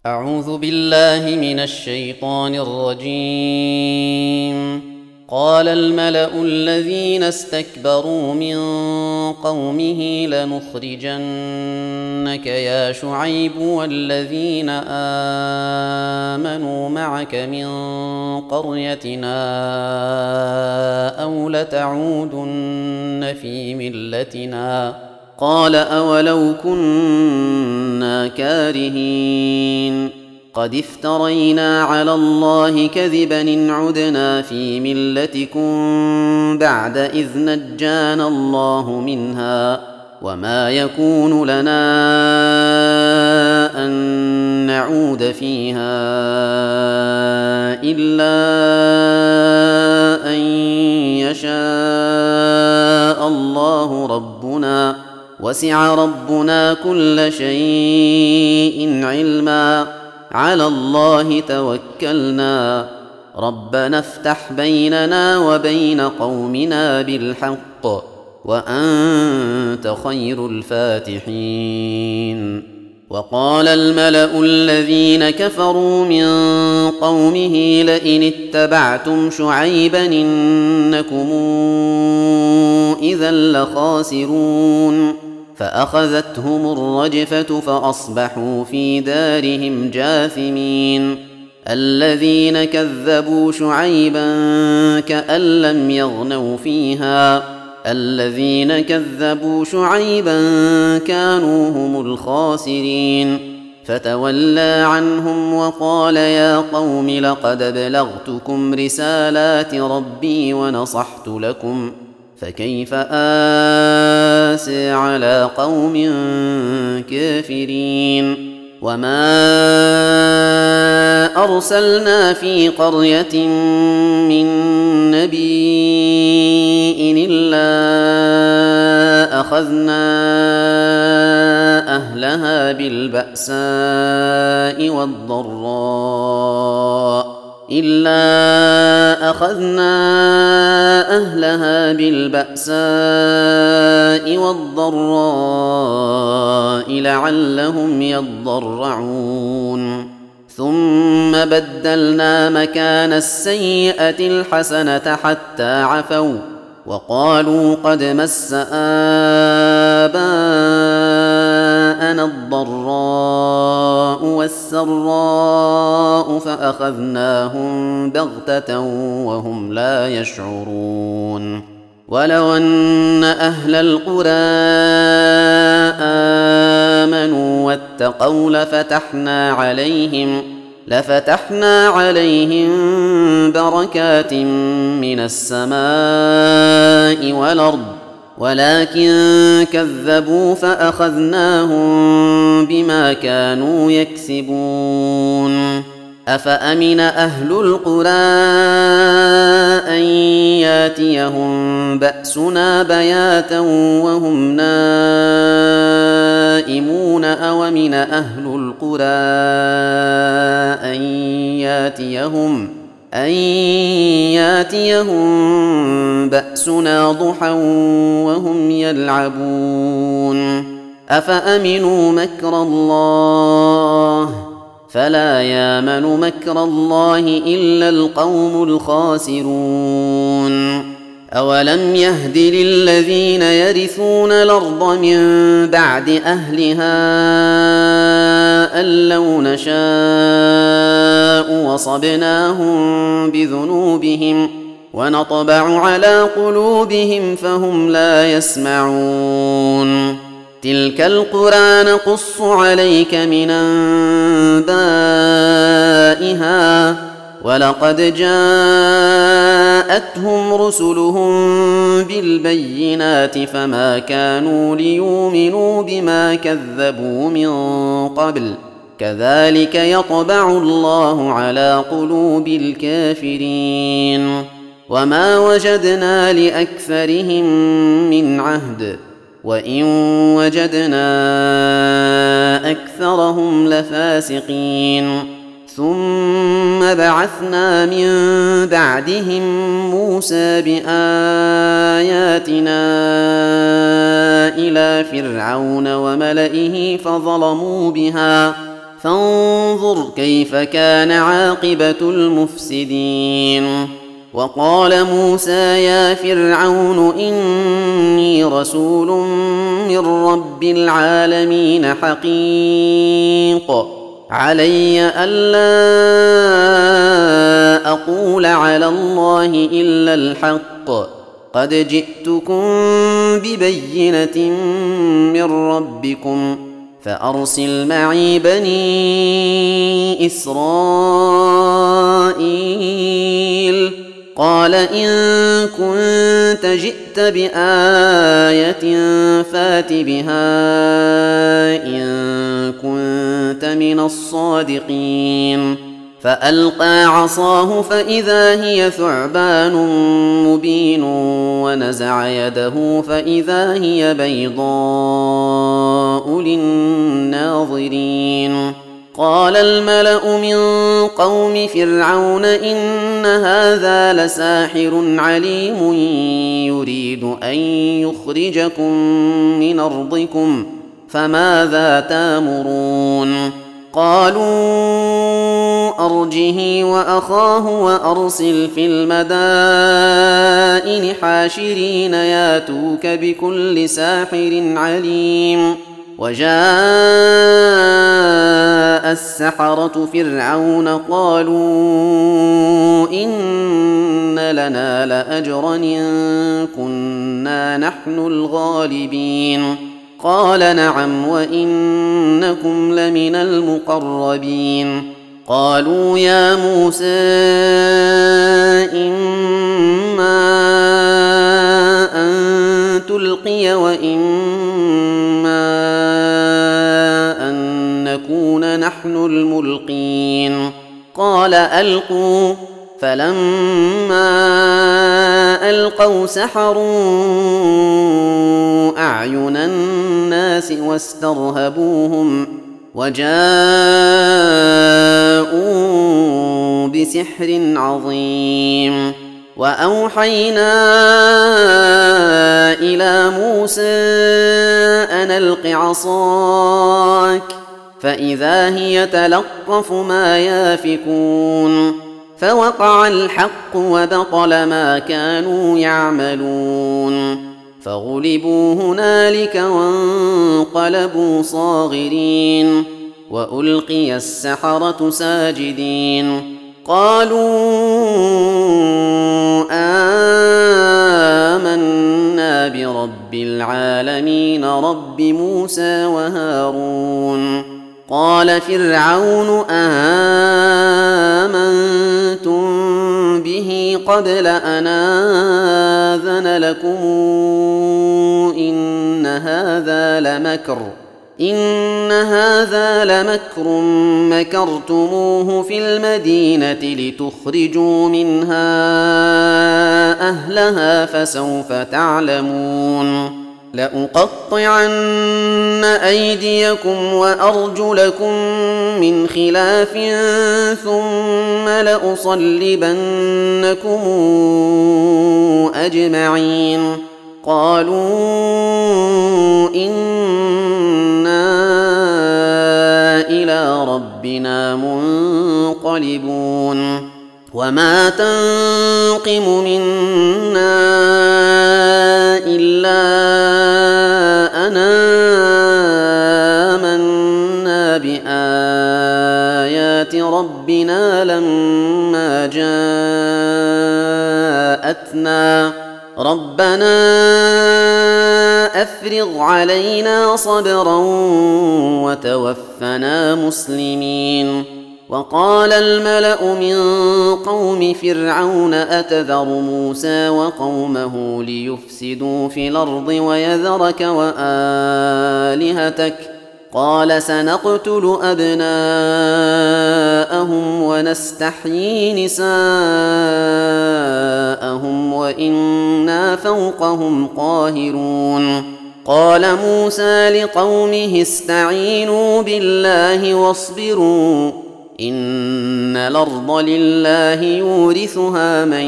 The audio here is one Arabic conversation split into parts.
أعوذ بالله من الشيطان الرجيم. قال الملأ الذين استكبروا من قومه لنخرجنك يا شعيب والذين آمنوا معك من قريتنا أو لتعودن في ملتنا. قال أولو كنا كارهين قد افترينا على الله كذبا إن عدنا في ملتكم بعد إذ نجانا الله منها وما يكون لنا أن نعود فيها إلا أن يشاء الله ربنا وسع ربنا كل شيء علما على الله توكلنا ربنا افتح بيننا وبين قومنا بالحق وأنت خير الفاتحين. وقال الملأ الذين كفروا من قومه لئن اتبعتم شعيبا إنكم إذا لخاسرون فأخذتهم الرجفة فأصبحوا في دارهم جاثمين. الذين كذبوا شعيبا كأن لم يغنوا فيها الذين كذبوا شعيبا كانوا هم الخاسرين فتولى عنهم وقال يا قوم لقد بلغتكم رسالات ربي ونصحت لكم فكيف آسي على قوم كافرين. وما أرسلنا في قرية من نبي إلا أخذنا أهلها بالبأساء والضراء لعلهم يضرعون ثم بدلنا مكان السيئة الحسنة حتى عفوا وقالوا قد مس آباءنا الضراء والسراء فأخذناهم بغتة وهم لا يشعرون. ولو أن أهل القرى آمنوا واتقوا لفتحنا عليهم بركات من السماء والأرض ولكن كذبوا فأخذناهم بما كانوا يكسبون. أفأمن أهل القرى أن ياتيهم بأسنا بياتا وهم نائمون أومن أهل القرى أن ياتيهم بأسنا ضحى وهم يلعبون. أفأمنوا مكر الله فلا يامن مكر الله إلا القوم الخاسرون. أولم يهد للذين يرثون الأرض من بعد أهلها أن لو نشاء وصبناهم بذنوبهم ونطبع على قلوبهم فهم لا يسمعون. تلك القرى نقص عليك من أنبائها ولقد جاءتهم رسلهم بالبينات فما كانوا ليؤمنوا بما كذبوا من قبل كذلك يطبع الله على قلوب الكافرين. وما وجدنا لأكثرهم من عهد وإن وجدنا أكثرهم لفاسقين. ثم بعثنا من بعدهم موسى بآياتنا إلى فرعون وملئه فانظر كيف كان عاقبة المفسدين. وقال موسى يا فرعون إني رسول من رب العالمين حقيق علي ألا أقول على الله إلا الحق قد جئتكم ببينة من ربكم فأرسل معي بني إسرائيل. قال إن كنت جئت بآية فات بها إن كنت من الصادقين. فألقى عصاه فإذا هي ثعبان مبين ونزع يده فإذا هي بيضاء للناظرين. قال الملأ من قوم فرعون إن هذا لساحر عليم يريد أن يخرجكم من أرضكم فماذا تامرون؟ قالوا أرجه وأخاه وأرسل في المدائن حاشرين ياتوك بكل ساحر عليم. وجاء السحرة فرعون قالوا إن لنا لأجرا إن كنا نحن الغالبين. قال نعم وإنكم لمن المقربين. قالوا يا موسى إما أن تلقي وإما أن نكون نحن الملقين. قال ألقوا. فلما ألقوا سحروا أعين الناس واسترهبوهم وجاءوا بسحر عظيم. وأوحينا إلى موسى أن ألق عصاك فإذا هي تلقف ما يافكون. فوقع الحق وبطل ما كانوا يعملون فغلبوا هنالك وانقلبوا صاغرين. وألقي السحرة ساجدين قالوا آمنا برب العالمين رب موسى وهارون. قال فرعون آمنتم به قبل أن آذن لكم إن هذا لمكر مكرتموه في المدينة لتخرجوا منها أهلها فسوف تعلمون. لأقطعن أيديكم وأرجلكم من خلاف ثم لأصلبنكم أجمعين. قالوا إنا إلى ربنا منقلبون. وما تنقم منا إلا أن آمنا بآيات ربنا لما جاءتنا ربنا أفرغ علينا صبرا وتوفنا مسلمين. وقال الملأ من قوم فرعون أتذر موسى وقومه ليفسدوا في الأرض ويذرك وآلهتك قال سنقتل أبناءهم ونستحيي نساءهم وإنا فوقهم قاهرون. قال موسى لقومه استعينوا بالله واصبروا إن الأرض لله يورثها من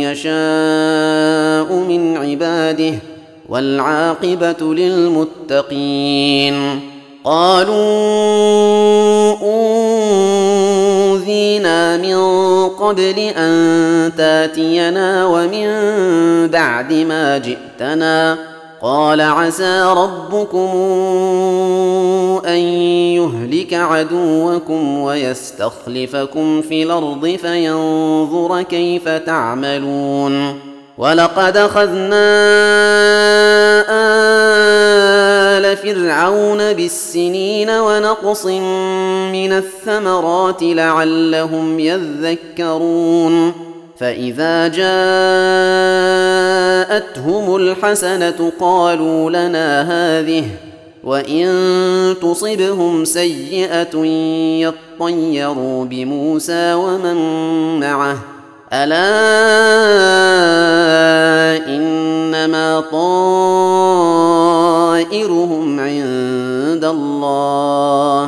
يشاء من عباده والعاقبة للمتقين. قالوا أوذينا من قبل أن تاتينا ومن بعد ما جئتنا قال عسى ربكم أن يهلك عدوكم ويستخلفكم في الأرض فينظر كيف تعملون ولقد أخذنا آل فرعون بالسنين ونقص من الثمرات لعلهم يذكرون فإذا جاءتهم الحسنة قالوا لنا هذه وإن تصبهم سيئة يطيروا بموسى ومن معه ألا إنما طائرهم عند الله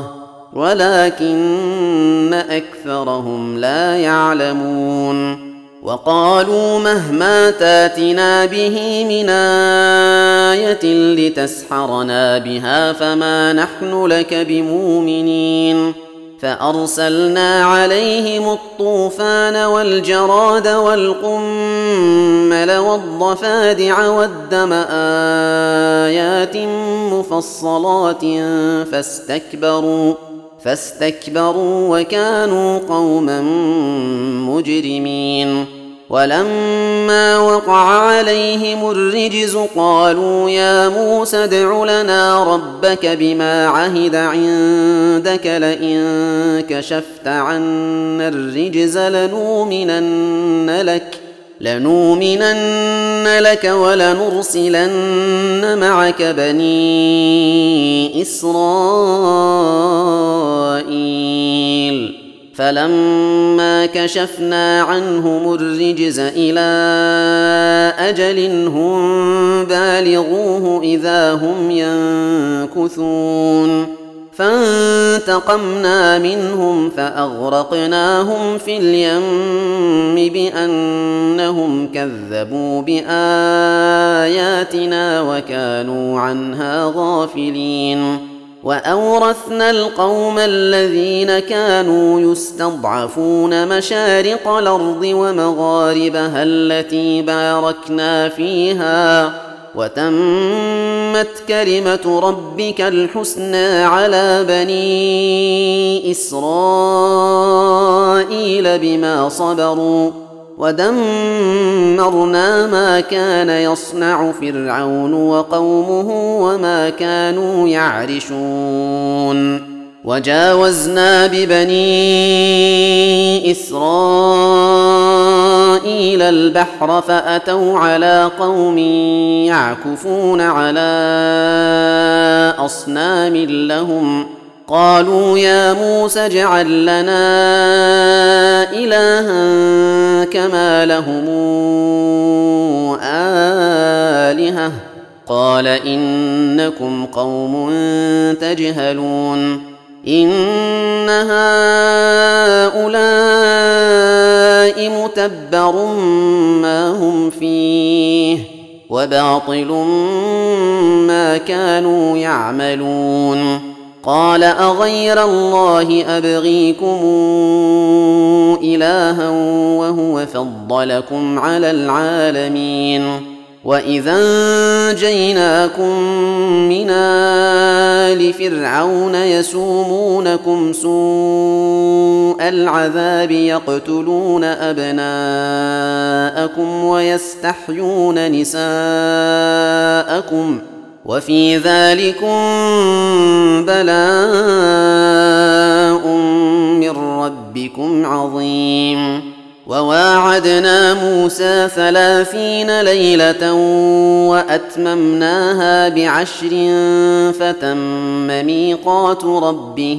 ولكن أكثرهم لا يعلمون وقالوا مهما تاتنا به من آية لتسحرنا بها فما نحن لك بمؤمنين فأرسلنا عليهم الطوفان والجراد والقمل والضفادع والدم آيات مفصلات فاستكبروا وكانوا قوما مجرمين ولما وقع عليهم الرجز قالوا يا موسى ادع لنا ربك بما عهد عندك لئن كشفت عنا الرجز لنؤمنن لك ولنرسلن معك بني إسرائيل فلما كشفنا عنهم الرجز إلى أجل هم بالغوه إذا هم ينكثون فانتقمنا منهم فأغرقناهم في اليم بأنهم كذبوا بآياتنا وكانوا عنها غافلين وأورثنا القوم الذين كانوا يستضعفون مشارق الأرض ومغاربها التي باركنا فيها وتمت كلمة ربك الحسنى على بني إسرائيل بما صبروا ودمرنا ما كان يصنع فرعون وقومه وما كانوا يعرشون وجاوزنا ببني إسرائيل البحر فأتوا على قوم يعكفون على أصنام لهم قالوا يا موسى اجعل لنا إلها كما لهم آلهة قال إنكم قوم تجهلون إن هؤلاء متبر ما هم فيه وباطل ما كانوا يعملون قال أغير الله أبغيكم إلها وهو فضلكم على العالمين وإذا أنجيناكم من آل فرعون يسومونكم سوء العذاب يقتلون أبناءكم ويستحيون نساءكم وفي ذلكم بلاء من ربكم عظيم وواعدنا موسى 30 ليلة وأتممناها ب10 فتم ميقات ربه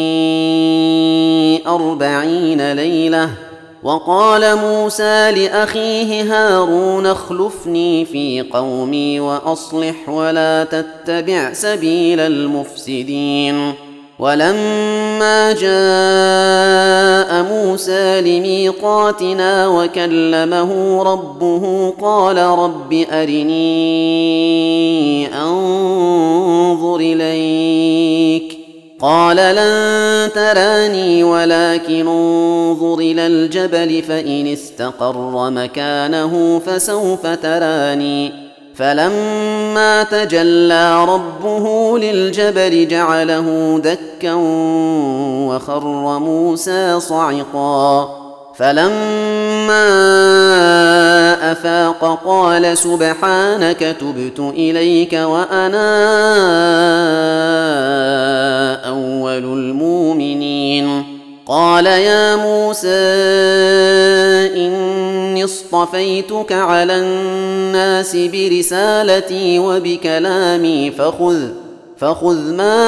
40 ليلة وقال موسى لأخيه هارون اخلفني في قومي وأصلح ولا تتبع سبيل المفسدين ولما جاء موسى لميقاتنا وكلمه ربه قال رب أرني أنظر إليك قال لن تراني ولكن انظر إلى الجبل فإن استقر مكانه فسوف تراني فلما تجلى ربه للجبل جعله دكا وخر موسى صعقا فلما أفاق قال سبحانك تبت إليك وأنا أول المؤمنين قال يا موسى إني اصطفيتك على الناس برسالتي وبكلامي فخذ ما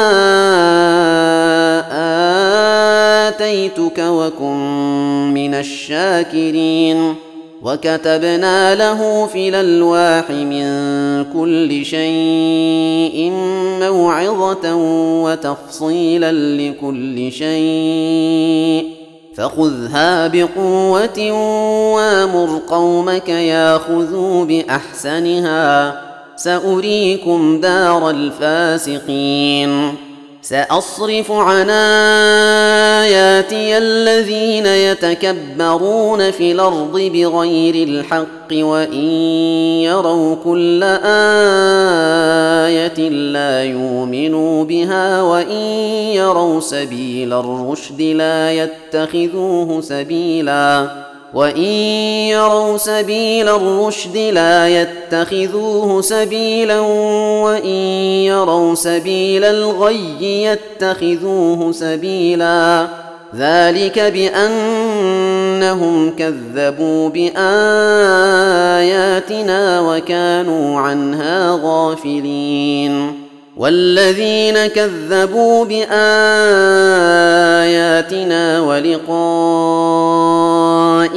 آتيتك وكن من الشاكرين وكتبنا له في الألواح من كل شيء موعظة وتفصيلا لكل شيء فخذها بقوة وامر قومك ياخذوا بأحسنها سأريكم دار الفاسقين سأصرف عن آياتي الذين يتكبرون في الأرض بغير الحق وإن يروا كل آية لا يؤمنوا بها وإن يروا سبيل الرشد لا يتخذوه سبيلا وإن يروا سبيل الغي يتخذوه سبيلا ذلك بأنهم كذبوا بآياتنا وكانوا عنها غافلين والذين كذبوا بآياتنا ولقاء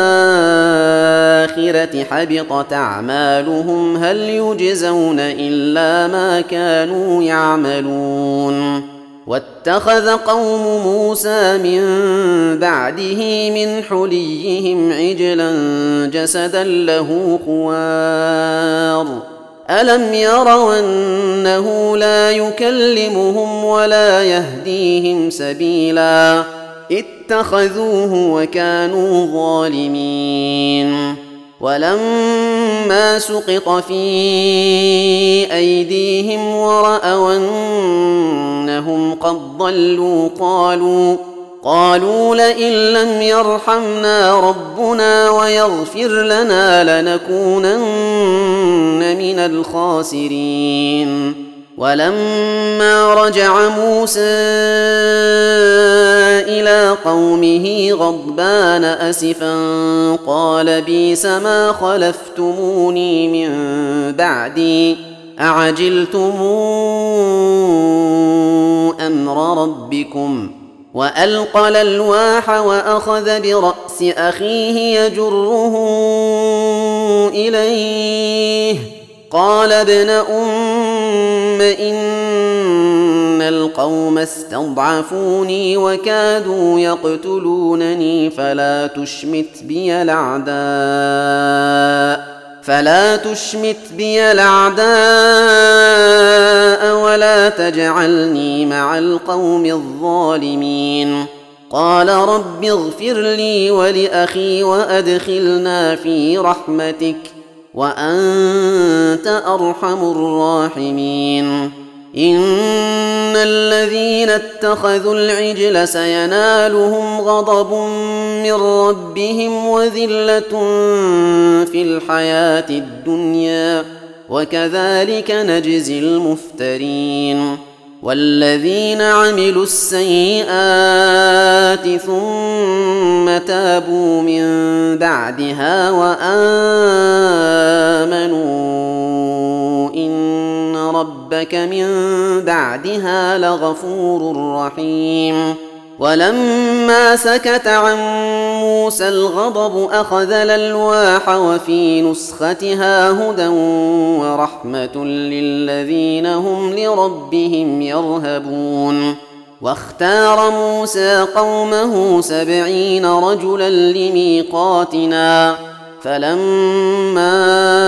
الآخرة حبطت أعمالهم هل يجزون إلا ما كانوا يعملون واتخذ قوم موسى من بعده من حليهم عجلا جسدا له خوار ألم يروا أنه لا يكلمهم ولا يهديهم سبيلا اتخذوه وكانوا ظالمين ولما سقط في أيديهم ورأوا أنهم قد ضلوا قالوا لئن لم يرحمنا ربنا ويغفر لنا لنكونن من الخاسرين ولما رجع موسى إلى قومه غضبان أسفا قال بئس ما خلفتموني من بعدي أعجلتم أمر ربكم وألقى الألواح وأخذ برأس أخيه يجره إليه قال ابن أم إن القوم استضعفوني وكادوا يقتلونني فلا تشمت بي الأعداء ولا تجعلني مع القوم الظالمين قال رب اغفر لي ولأخي وأدخلنا في رحمتك وأنت أرحم الراحمين إن الذين اتخذوا العجل سينالهم غضب من ربهم وذلة في الحياة الدنيا وكذلك نجزي المفترين والذين عملوا السيئات ثم تابوا من بعدها وآمنوا إن ربك من بعدها لغفور رحيم ولما سكت عن موسى الغضب أخذ الألواح وفي نسختها هدى ورحمة للذين هم لربهم يرهبون واختار موسى قومه 70 رجلا لميقاتنا فلما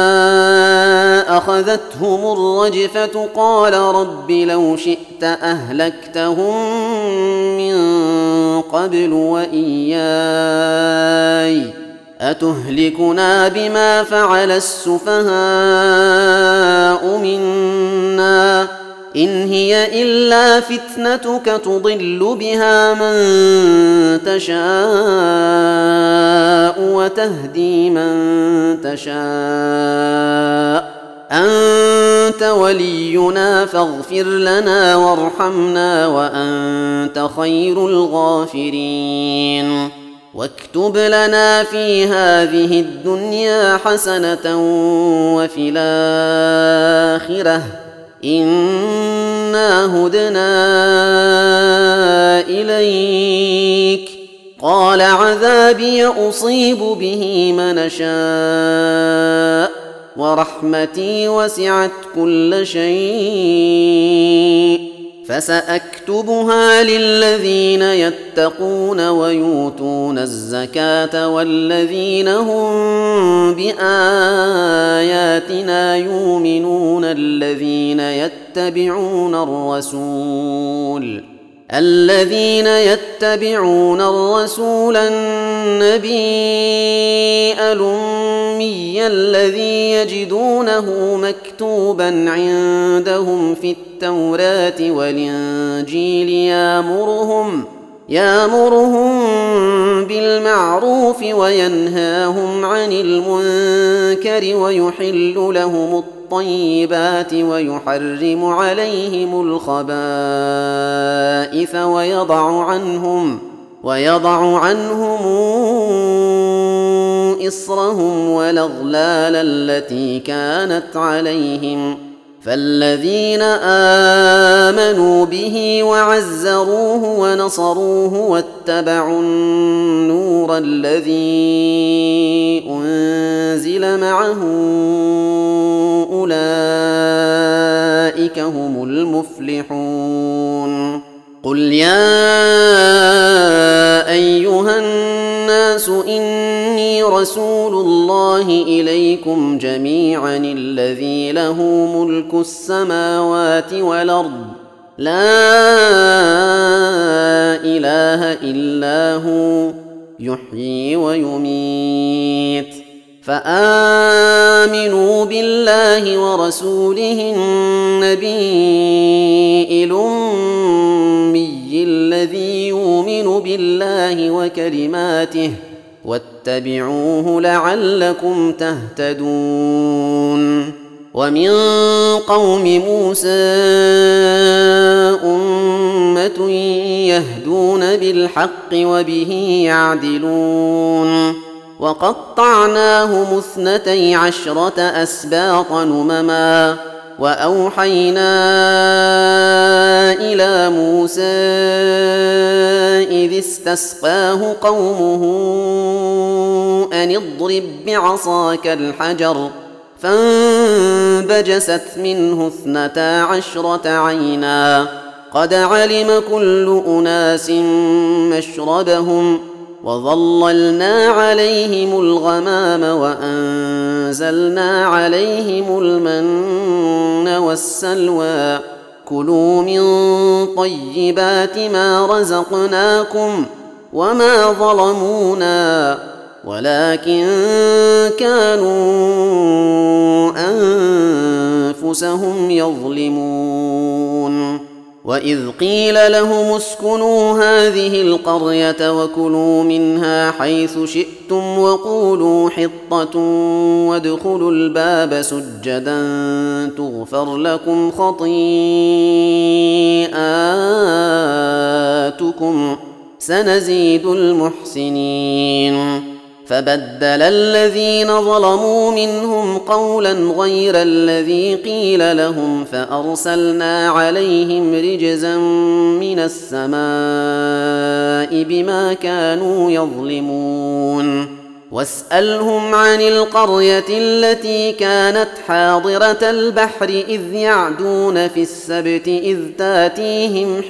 أخذتهم الرجفة قال رب لو شئت أهلكتهم من قبل وإياي أتهلكنا بما فعل السفهاء منا إن هي إلا فتنتك تضل بها من تشاء وتهدي من تشاء أنت ولينا فاغفر لنا وارحمنا وأنت خير الغافرين واكتب لنا في هذه الدنيا حسنة وفي الآخرة إنا هدنا إليك قال عذابي أصيب به من أشاء ورحمتي وسعت كل شيء فسأكتبها للذين يتقون ويؤتون الزكاة والذين هم بآياتنا يؤمنون الذين يتبعون الرسول النبي الأمي الذي يجدونه مكتوبا عندهم في التوراة والإنجيل يأمرهم بالمعروف وينهاهم عن المنكر ويحل لهم الطيبات ويحرم عليهم الخبائث ويضع عنهم إصرهم والأغلال التي كانت عليهم فالذين آمنوا به وعزروه ونصروه واتبعوا النور الذي أنزل معه أولئك هم المفلحون قل يا أيها الناس إني رسول الله إليكم جميعا الذي له ملك السماوات والأرض لا إله إلا هو يحيي ويميت فآمنوا بالله ورسوله النبي الأمي الذي يؤمن بالله وكلماته واتبعوه لعلكم تهتدون ومن قوم موسى أمة يهدون بالحق وبه يعدلون وقطعناهم 12 أسباط أمما وأوحينا إلى موسى إذ استسقاه قومه أن اضرب بعصاك الحجر فانبجست منه 12 عينا قد علم كل أناس مشربهم وظللنا عليهم الغمام وأنزلنا عليهم المن والسلوى كلوا من طيبات ما رزقناكم وما ظلمونا ولكن كانوا أنفسهم يظلمون وإذ قيل لهم اسكنوا هذه القرية وكلوا منها حيث شئتم وقولوا حطة وادخلوا الباب سجدا تغفر لكم خطيئاتكم سنزيد المحسنين فبدل الذين ظلموا منهم قولا غير الذي قيل لهم فأرسلنا عليهم رجزا من السماء بما كانوا يظلمون واسألهم عن القرية التي كانت حاضرة البحر إذ يعدون في السبت إذ تاتيهم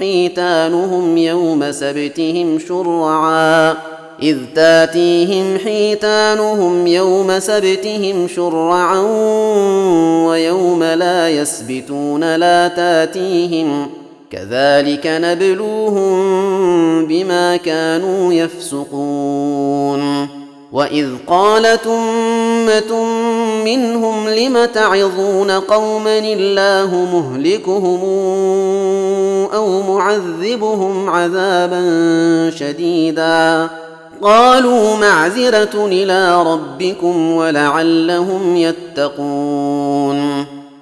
حيتانهم يوم سبتهم شرعا ويوم لا يسبتون لا تاتيهم كذلك نبلوهم بما كانوا يفسقون وإذ قالت أمة منهم لم تعظون قوما الله مهلكهم أو معذبهم عذابا شديدا قالوا معذرة إلى ربكم ولعلهم يتقون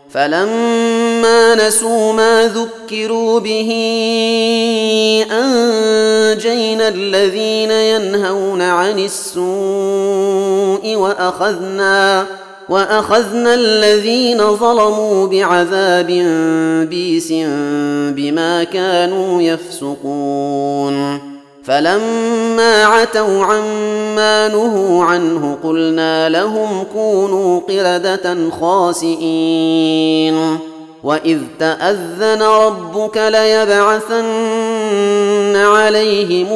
فلما نسوا ما ذكروا به أنجينا الذين ينهون عن السوء وأخذنا الذين ظلموا بعذاب بئيس بما كانوا يفسقون فلما عتوا عما نهوا عنه قلنا لهم كونوا قردة خاسئين وإذ تأذن ربك ليبعثن عليهم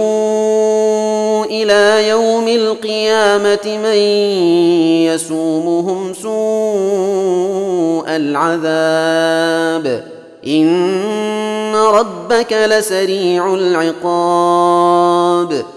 إلى يوم القيامة من يسومهم سوء العذاب إن ربك لسريع العقاب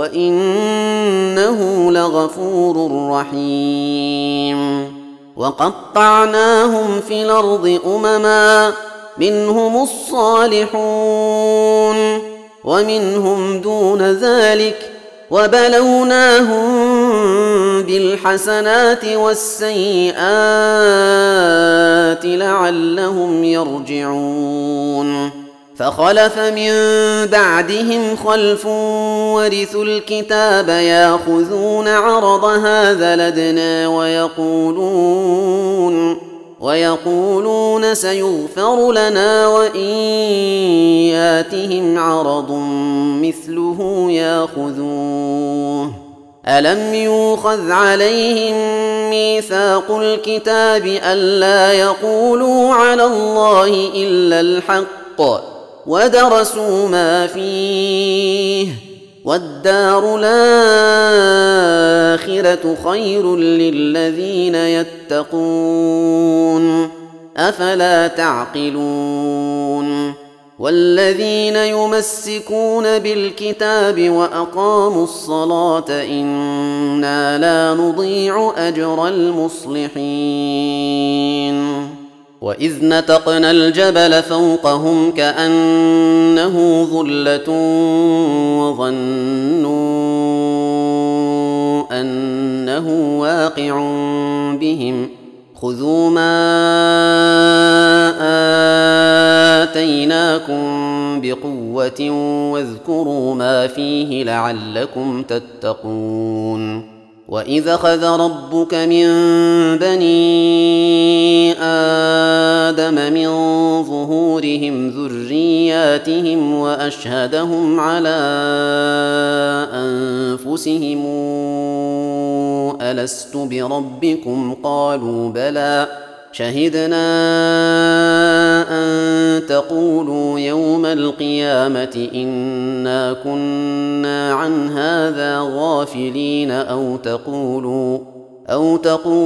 وإنه لغفور رحيم وقطعناهم في الأرض أمما منهم الصالحون ومنهم دون ذلك وبلوناهم بالحسنات والسيئات لعلهم يرجعون فخلف من بعدهم خلف ورثوا الكتاب ياخذون عرض هذا الأدنى ويقولون سيغفر لنا وإن ياتهم عرض مثله ياخذوه ألم يؤخذ عليهم ميثاق الكتاب ألا يقولوا على الله إلا الحق ودرسوا ما فيه والدار الآخرة خير للذين يتقون أفلا تعقلون والذين يمسكون بالكتاب وأقاموا الصلاة إنا لا نضيع أجر المصلحين وإذ نتقنا الجبل فوقهم كأنه ظلة وظنوا أنه واقع بهم خذوا ما آتيناكم بقوة واذكروا ما فيه لعلكم تتقون وإذ أخذ ربك من بني آدم من ظهورهم ذرياتهم وأشهدهم على أنفسهم ألست بربكم قالوا بلى شهدنا أن تقولوا يوم القيامة إنا كنا عن هذا غافلين أو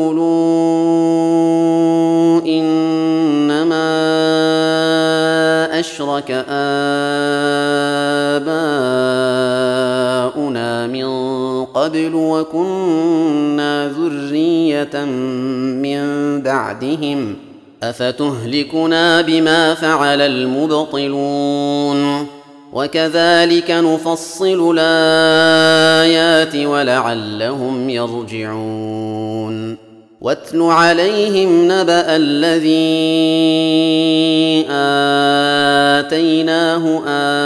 تقولوا إنما أشرك آباؤنا من قبل وكنا ذرية من بعدهم أفتهلكنا بما فعل المبطلون وكذلك نفصل الآيات ولعلهم يرجعون واتل عليهم نبأ الذي آتيناه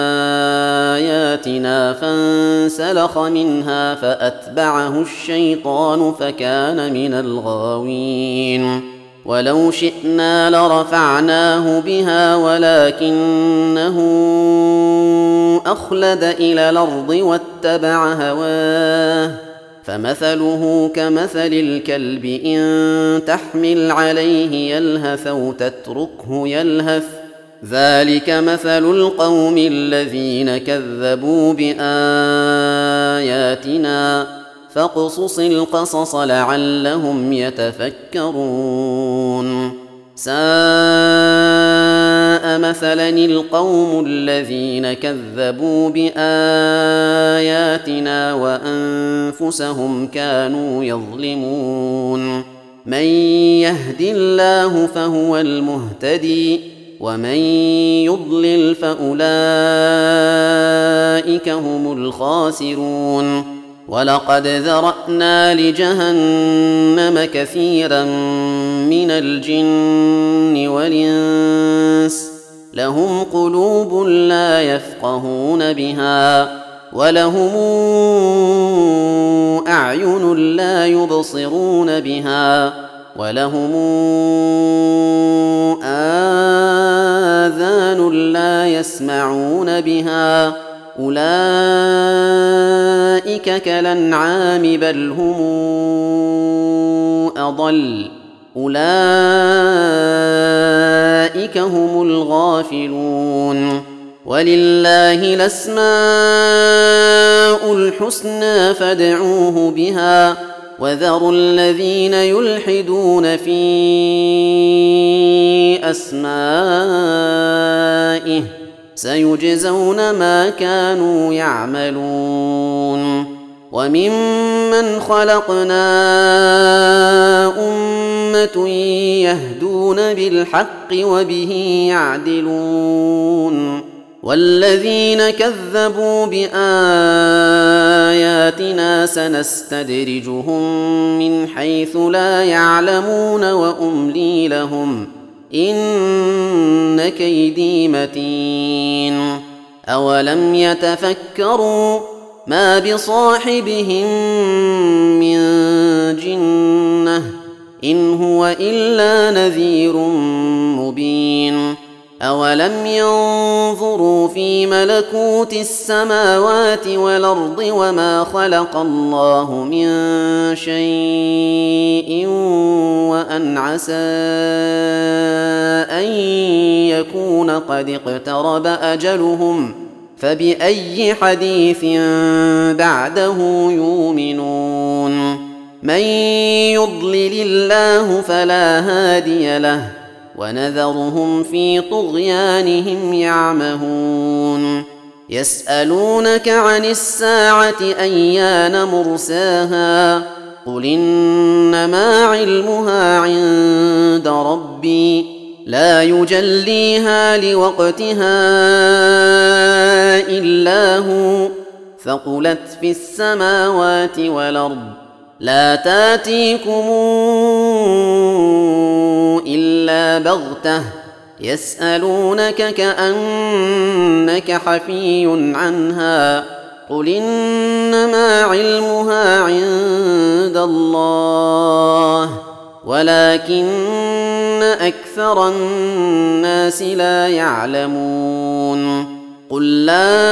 آياتنا فانسلخ منها فأتبعه الشيطان فكان من الغاوين ولو شئنا لرفعناه بها ولكنه أخلد إلى الأرض واتبع هواه فمثله كمثل الكلب إن تحمل عليه يلهث أو تتركه يلهث ذلك مثل القوم الذين كذبوا بآياتنا فاقصص القصص لعلهم يتفكرون ساء مثلا القوم الذين كذبوا بآياتنا وأنفسهم كانوا يظلمون من يهد الله فهو المهتدي ومن يضلل فأولئك هم الخاسرون ولقد ذرأنا لجهنم كثيرا من الجن والإنس لهم قلوب لا يفقهون بها ولهم أعين لا يبصرون بها ولهم آذان لا يسمعون بها أولئك كالأنعام بل هم أضل أولئك هم الغافلون ولله الأسماء الحسنى فادعوه بها وذروا الذين يلحدون في أسمائه سيجزون ما كانوا يعملون وممن خلقنا أمة يهدون بالحق وبه يعدلون والذين كذبوا بآياتنا سنستدرجهم من حيث لا يعلمون وأملي لهم إن كيدي متين أولم يتفكروا ما بصاحبهم من جنة إن هو إلا نذير مبين أولم ينظروا في ملكوت السماوات والأرض وما خلق الله من شيء وأن عسى أن يكون قد اقترب أجلهم فبأي حديث بعده يؤمنون من يضلل الله فلا هادي له ونذرهم في طغيانهم يعمهون يسألونك عن الساعة أيان مرساها قل إنما علمها عند ربي لا يجليها لوقتها إلا هو ثقلت في السماوات والأرض لا تاتيكم إلا بغتة يسألونك كأنك حفي عنها قل إنما علمها عند الله ولكن أكثر الناس لا يعلمون قل لا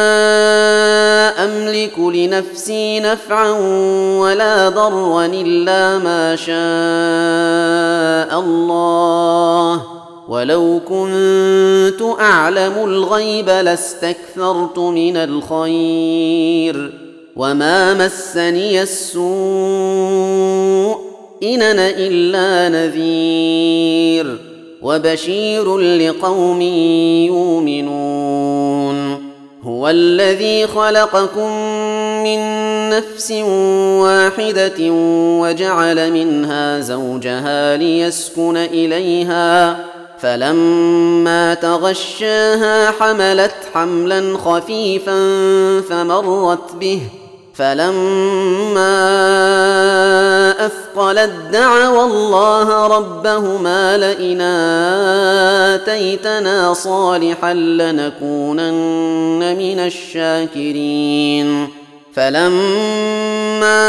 أملك لنفسي نفعا ولا ضرا إلا ما شاء الله ولو كنت أعلم الغيب لاستكثرت من الخير وما مسني السوء إن أنا إلا نذير وبشير لقوم يؤمنون هو الذي خلقكم من نفس واحدة وجعل منها زوجها ليسكن إليها فلما تغشاها حملت حملا خفيفا فمرت به فلما أثقلت دعوا الله ربهما لئن آتيتنا صالحا لنكونن من الشاكرين فلما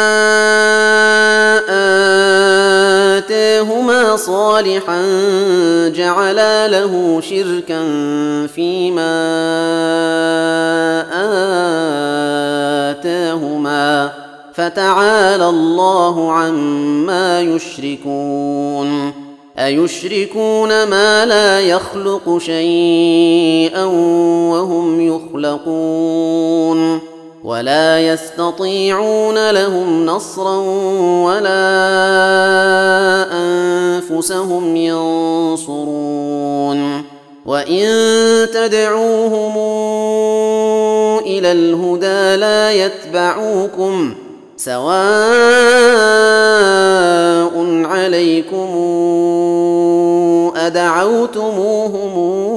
آتاهما صالحا جعلا له شركا فيما آتاهما فتعالى الله عما يشركون أيشركون ما لا يخلق شيئا وهم يخلقون ولا يستطيعون لهم نصرا ولا أنفسهم ينصرون وإن تدعوهم إلى الهدى لا يتبعوكم سواء عليكم أدعوتموهم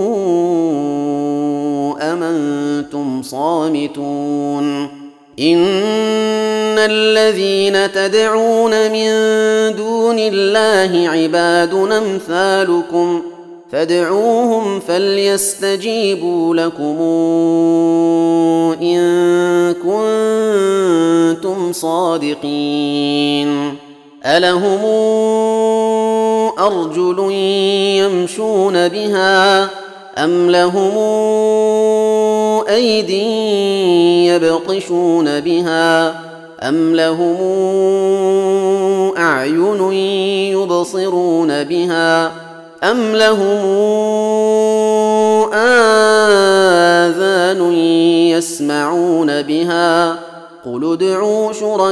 أم أنتم صامتون إن الذين تدعون من دون الله عباد أمثالكم فادعوهم فليستجيبوا لكم إن كنتم صادقين ألهم أرجل يمشون بها أم لهم أيد يبطشون بها أم لهم أعين يبصرون بها أم لهم آذان يسمعون بها قل ادعوا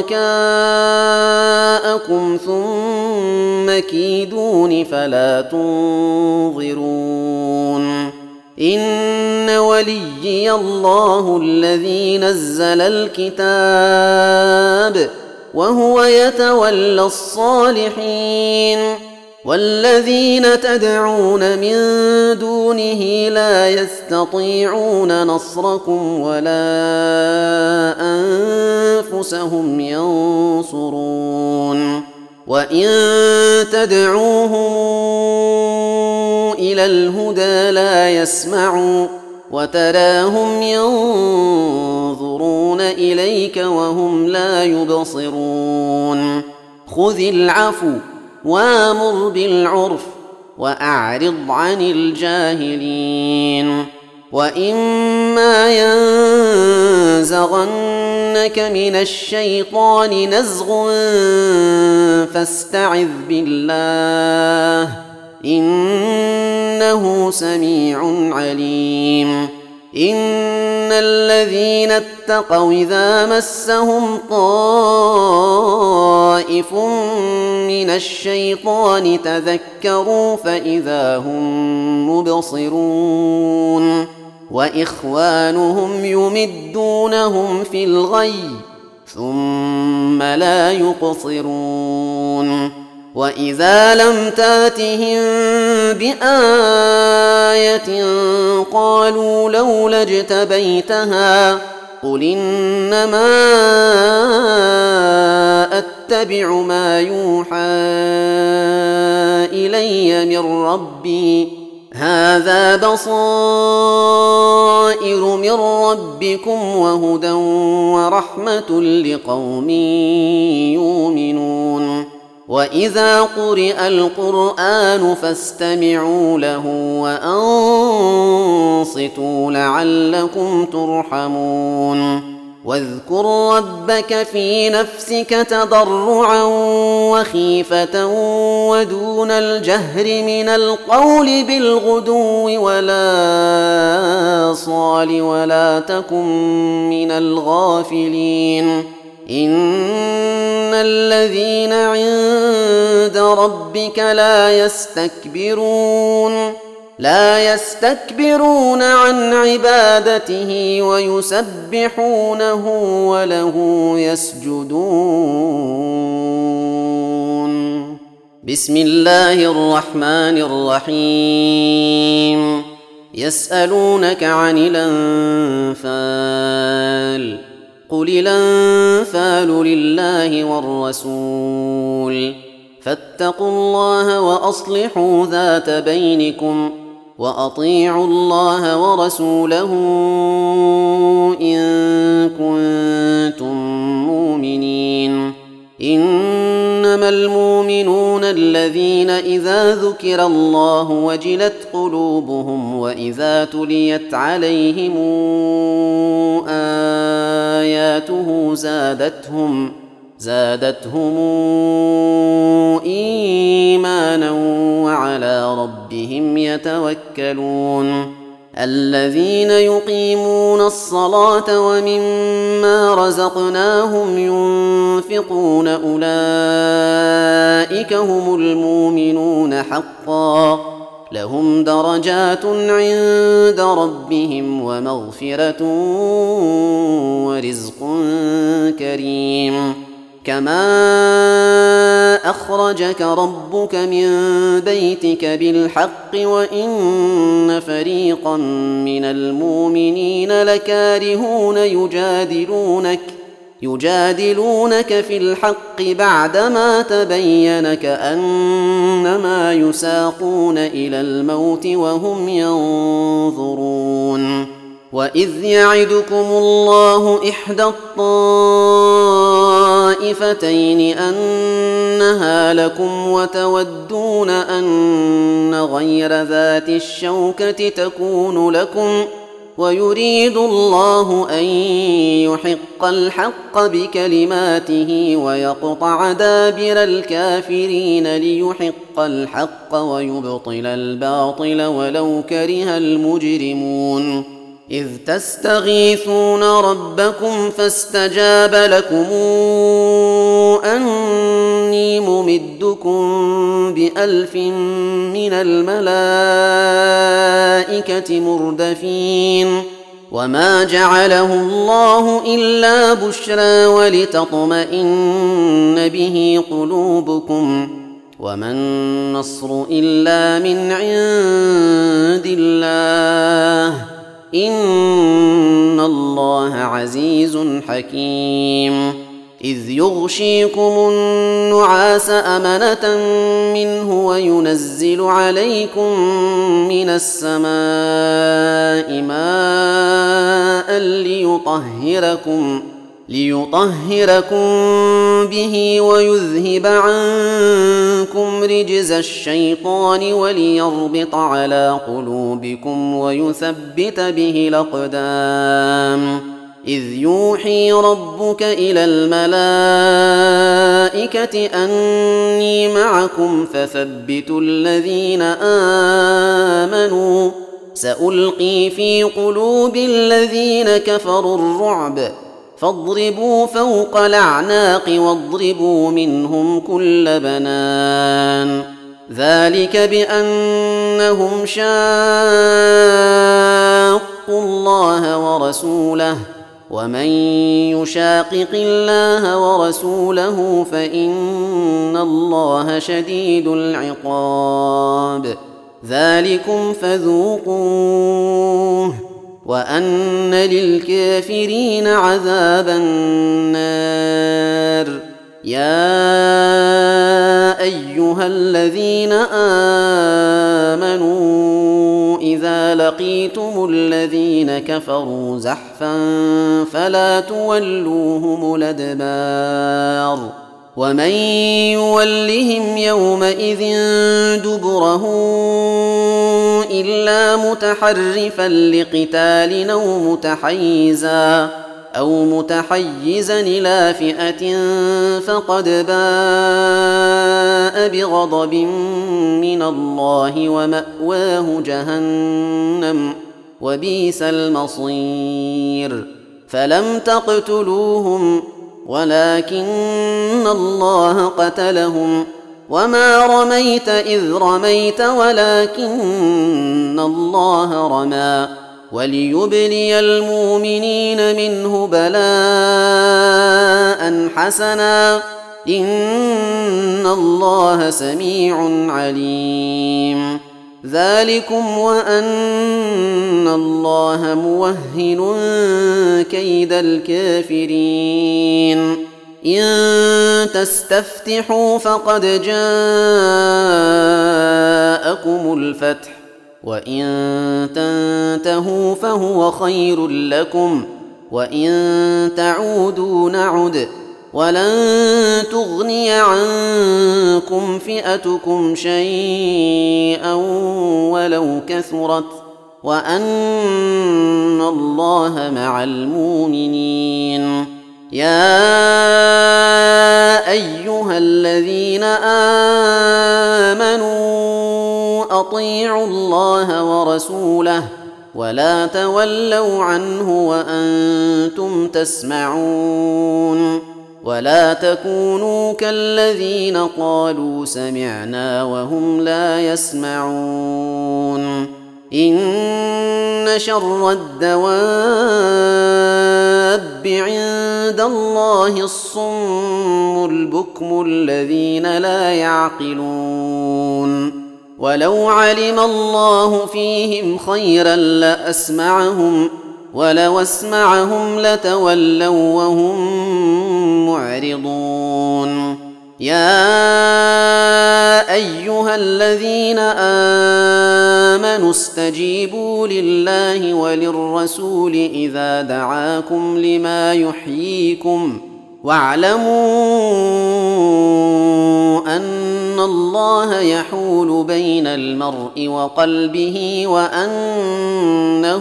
شركاءكم ثم كيدون فلا تنظرون إن وليي الله الذي نزل الكتاب وهو يتولى الصالحين والذين تدعون من دونه لا يستطيعون نصركم ولا أنفسهم ينصرون وإن تدعوهم إلى الهدى لا يسمعوا وتراهم ينظرون إليك وهم لا يبصرون خذ العفو وامر بالعرف وأعرض عن الجاهلين وإما ينزغنك من الشيطان نزغ فاستعذ بالله إنه سميع عليم إن الذين اتقوا إذا مسهم طائف من الشيطان تذكروا فإذا هم مبصرون وإخوانهم يمدونهم في الغي ثم لا يقصرون وإذا لم تاتهم بآية قالوا لولا اجتبيتها قل إنما أتبع ما يوحى إلي من ربي هذا بصائر من ربكم وهدى ورحمة لقوم يؤمنون وإذا قرئ القرآن فاستمعوا له وأنصتوا لعلكم ترحمون واذكر ربك في نفسك تضرعا وخيفة ودون الجهر من القول بالغدو والآصال ولا تكن من الغافلين إن الذين عند ربك لا يستكبرون عن عبادته ويسبحونه وله يسجدون بسم الله الرحمن الرحيم يسألونك عن الأنفال قل الأنفال لله والرسول فاتقوا الله وأصلحوا ذات بينكم وأطيعوا الله ورسوله إن كنتم مؤمنين إنما المؤمنون الذين إذا ذكر الله وجلت قلوبهم وإذا تليت عليهم آياته زادتهم إيمانا وعلى ربهم يتوكلون الذين يقيمون الصلاة ومما رزقناهم ينفقون أولئك هم المؤمنون حقا لهم درجات عند ربهم ومغفرة ورزق كريم كما أخرجك ربك من بيتك بالحق وإن فريقا من المؤمنين لكارهون يجادلونك في الحق بعدما تبين كأنما يساقون إلى الموت وهم ينظرون وإذ يعدكم الله إحدى الطائفتين أنها لكم وتودون أن غير ذات الشوكة تكون لكم ويريد الله أن يحق الحق بكلماته ويقطع دابر الكافرين ليحق الحق ويبطل الباطل ولو كره المجرمون إذ تستغيثون ربكم فاستجاب لكم أني ممدكم ب1000 من الملائكة مردفين وما جعله الله إلا بشرى ولتطمئن به قلوبكم وما النصر إلا من عند الله إن الله عزيز حكيم إذ يغشيكم النعاس أمنة منه وينزل عليكم من السماء ماء ليطهركم به ويذهب عنكم رجز الشيطان وليربط على قلوبكم ويثبت به الأقدام إذ يوحي ربك إلى الملائكة أني معكم فثبتوا الذين آمنوا سألقي في قلوب الذين كفروا الرعب فاضربوا فوق الأعناق واضربوا منهم كل بنان ذلك بأنهم شاقوا الله ورسوله ومن يشاقق الله ورسوله فإن الله شديد العقاب ذلكم فذوقوه وأن للكافرين عذاب النار يا أيها الذين آمنوا إذا لقيتم الذين كفروا زحفا فلا تولوهم الأدبار ومن يولهم يومئذ دبره إلا متحرفا لقتال أو متحيزا إلى فئة فقد باء بغضب من الله ومأواه جهنم وبئس المصير فلم تقتلوهم ولكن الله قتلهم وما رميت إذ رميت ولكن الله رمى وليبلي المؤمنين منه بلاء حسنا إن الله سميع عليم ذلكم وأن الله موهن كيد الكافرين إن تستفتحوا فقد جاءكم الفتح وإن تنتهوا فهو خير لكم وإن تعودوا نعد ولن تغني عنكم فئتكم شيئا ولو كثرت وأن الله مع المؤمنين يا أطيعوا الله ورسوله ولا تولوا عنه وأنتم تسمعون ولا تكونوا كالذين قالوا سمعنا وهم لا يسمعون إن شر الدواب عند الله الصم البكم الذين لا يعقلون ولو علم الله فيهم خيرا لأسمعهم ولو اسمعهم لتولوا وهم معرضون يا أيها الذين آمنوا استجيبوا لله وللرسول إذا دعاكم لما يحييكم واعلموا أن الله يحول بين المرء وقلبه وأنه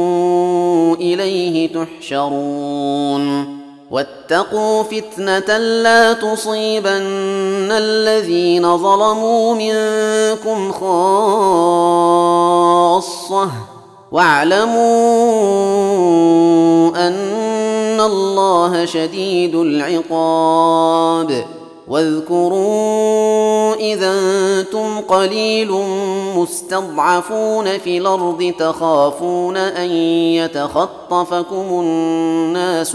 إليه تحشرون واتقوا فتنة لا تصيبن الذين ظلموا منكم خاصة واعلموا أن الله شديد العقاب واذكروا إذا أنتم قليل مستضعفون في الأرض تخافون أن يتخطفكم الناس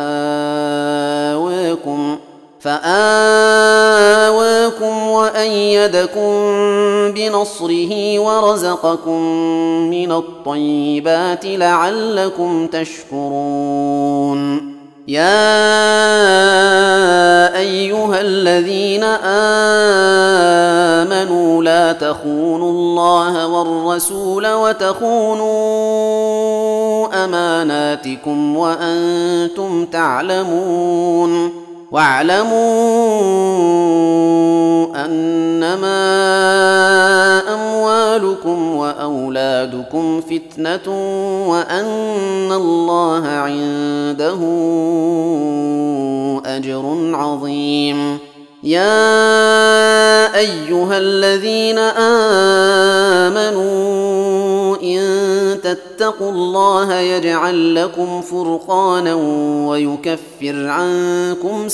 فآواكم وأيدكم بنصره ورزقكم من الطيبات لعلكم تشكرون يا أيها الذين آمنوا لا تخونوا الله والرسول وتخونوا أماناتكم وأنتم تعلمون واعلموا أنما أموالكم وأولادكم فتنة وأن الله عنده أجر عظيم يا أيها الذين آمنوا إن تتقوا الله يجعل لكم فرقانا ويكفر عنكم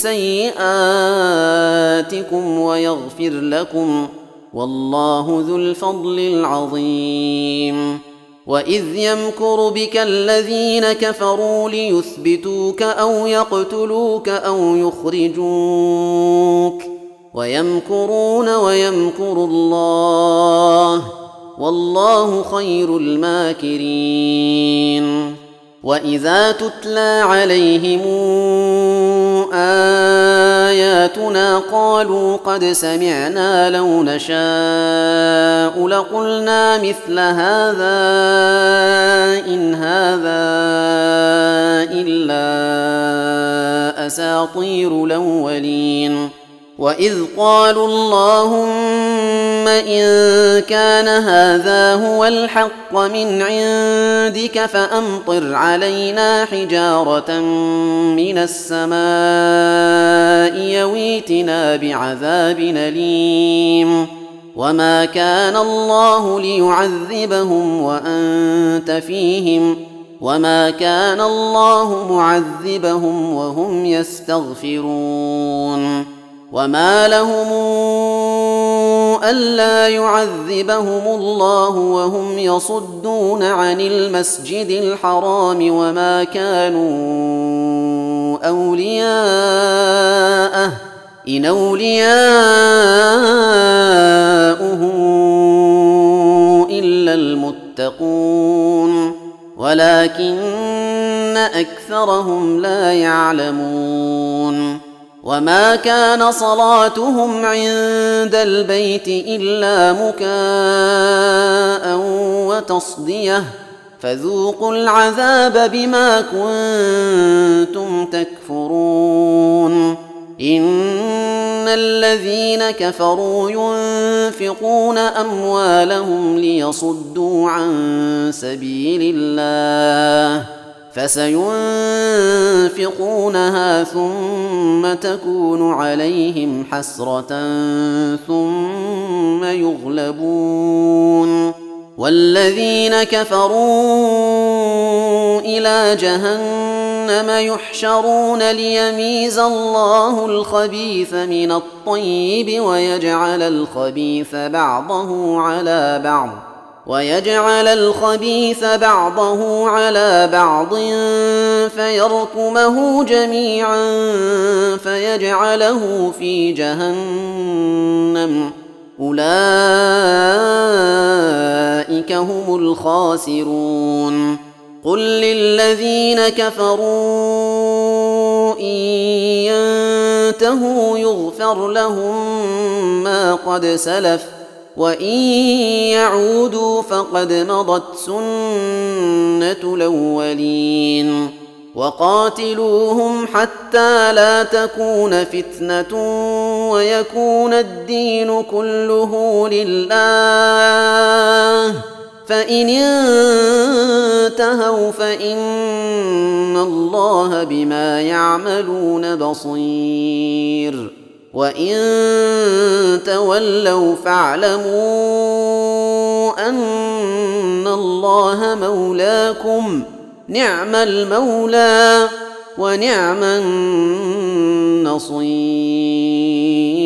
سيئاتكم ويغفر لكم والله ذو الفضل العظيم وإذ يمكر بك الذين كفروا ليثبتوك أو يقتلوك أو يخرجوك ويمكرون ويمكر الله والله خير الماكرين وإذا تتلى عليهم آياتنا قالوا قد سمعنا لو نشاء لقلنا مثل هذا إن هذا إلا أساطير الأولين وإذ قالوا اللهم إن كان هذا هو الحق من عندك فأمطر علينا حجارة من السماء يويتنا بعذاب أليم وما كان الله ليعذبهم وأنت فيهم وما كان الله معذبهم وهم يستغفرون وما لهم ألا يعذبهم الله وهم يصدون عن المسجد الحرام وما كانوا أولياءه إن أولياؤه إلا المتقون ولكن أكثرهم لا يعلمون وما كان صلاتهم عند البيت إلا مكاء وتصدية فذوقوا العذاب بما كنتم تكفرون إن الذين كفروا ينفقون أموالهم ليصدوا عن سبيل الله فسينفقونها ثم تكون عليهم حسرة ثم ثم يغلبون والذين كفروا إلى جهنم يحشرون ليميز الله الخبيث من الطيب ويجعل الخبيث بعضه على بعض فيركمه جميعا فيجعله في جهنم أولئك هم الخاسرون قل للذين كفروا إن ينتهوا يغفر لهم ما قد سلف وإن يعودوا فقد مضت سنة الأولين وقاتلوهم حتى لا تكون فتنة ويكون الدين كله لله فإن انتهوا فإن الله بما يعملون بصير وإن تولوا فاعلموا أن الله مولاكم نعم المولى ونعم النصير